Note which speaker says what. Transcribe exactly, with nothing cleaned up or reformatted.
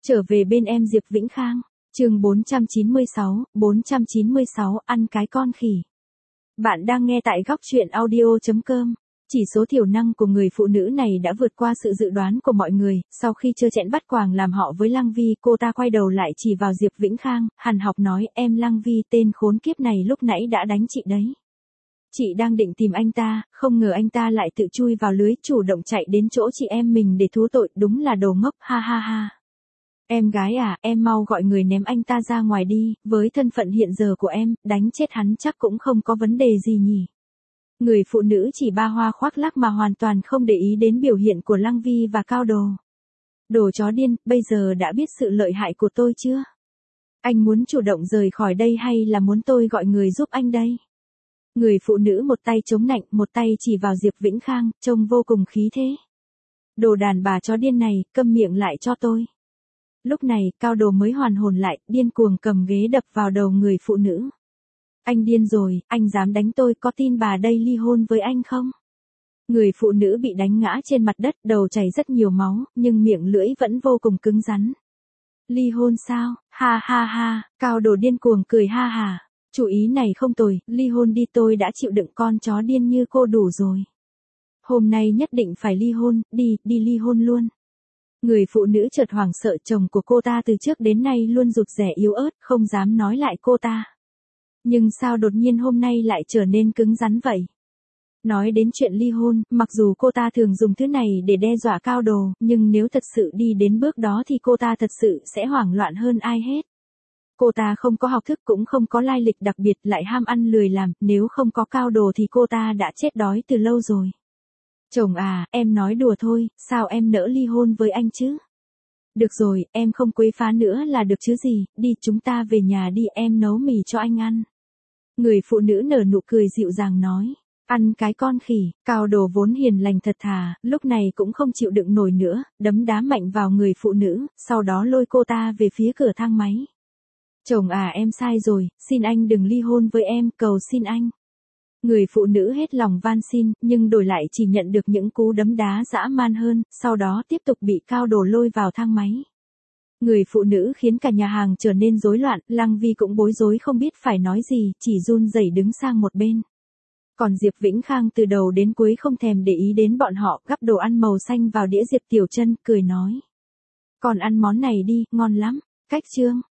Speaker 1: Trở về bên em Diệp Vĩnh Khang, chương bốn trăm chín mươi sáu, bốn trăm chín mươi sáu ăn cái con khỉ. Bạn đang nghe tại góc truyện audio chấm com. Chỉ số thiểu năng của người phụ nữ này đã vượt qua sự dự đoán của mọi người, sau khi trơ trẽn bắt quàng làm họ với Lăng Vi, cô ta quay đầu lại chỉ vào Diệp Vĩnh Khang, hằn học nói, em Lăng Vi, tên khốn kiếp này lúc nãy đã đánh chị đấy. Chị đang định tìm anh ta, không ngờ anh ta lại tự chui vào lưới, chủ động chạy đến chỗ chị em mình để thú tội, đúng là đồ ngốc, ha ha ha. Em gái à, em mau gọi người ném anh ta ra ngoài đi, với thân phận hiện giờ của em, đánh chết hắn chắc cũng không có vấn đề gì nhỉ. Người phụ nữ chỉ ba hoa khoác lác mà hoàn toàn không để ý đến biểu hiện của Lăng Vi và Cao Đồ. Đồ chó điên, bây giờ đã biết sự lợi hại của tôi chưa? Anh muốn chủ động rời khỏi đây hay là muốn tôi gọi người giúp anh đây? Người phụ nữ một tay chống nạnh, một tay chỉ vào Diệp Vĩnh Khang, trông vô cùng khí thế. Đồ đàn bà chó điên này, câm miệng lại cho tôi. Lúc này, Cao Đồ mới hoàn hồn lại, điên cuồng cầm ghế đập vào đầu người phụ nữ. Anh điên rồi, anh dám đánh tôi, có tin bà đây ly hôn với anh không? Người phụ nữ bị đánh ngã trên mặt đất, đầu chảy rất nhiều máu, nhưng miệng lưỡi vẫn vô cùng cứng rắn. Ly hôn sao? Ha ha ha, Cao Đồ điên cuồng cười ha ha. Chủ ý này không tồi, ly hôn đi, tôi đã chịu đựng con chó điên như cô đủ rồi. Hôm nay nhất định phải ly hôn, đi, đi ly hôn luôn. Người phụ nữ chợt hoảng sợ, chồng của cô ta từ trước đến nay luôn rụt rè yếu ớt, không dám nói lại cô ta. Nhưng sao đột nhiên hôm nay lại trở nên cứng rắn vậy? Nói đến chuyện ly hôn, mặc dù cô ta thường dùng thứ này để đe dọa Cao Đồ, nhưng nếu thật sự đi đến bước đó thì cô ta thật sự sẽ hoảng loạn hơn ai hết. Cô ta không có học thức cũng không có lai lịch đặc biệt, lại ham ăn lười làm, nếu không có Cao Đồ thì cô ta đã chết đói từ lâu rồi. Chồng à, em nói đùa thôi, sao em nỡ ly hôn với anh chứ? Được rồi, em không quấy phá nữa là được chứ gì, đi chúng ta về nhà đi, em nấu mì cho anh ăn. Người phụ nữ nở nụ cười dịu dàng nói, ăn cái con khỉ. Cao Đồ vốn hiền lành thật thà, lúc này cũng không chịu đựng nổi nữa, đấm đá mạnh vào người phụ nữ, sau đó lôi cô ta về phía cửa thang máy. Chồng à, em sai rồi, xin anh đừng ly hôn với em, cầu xin anh. Người phụ nữ hết lòng van xin, nhưng đổi lại chỉ nhận được những cú đấm đá dã man hơn, sau đó tiếp tục bị Cao Đồ lôi vào thang máy. Người phụ nữ khiến cả nhà hàng trở nên rối loạn, Lăng Vi cũng bối rối không biết phải nói gì, chỉ run rẩy đứng sang một bên. Còn Diệp Vĩnh Khang từ đầu đến cuối không thèm để ý đến bọn họ, gắp đồ ăn màu xanh vào đĩa Diệp Tiểu Trân, cười nói. Còn ăn món này đi, ngon lắm. Cách chương.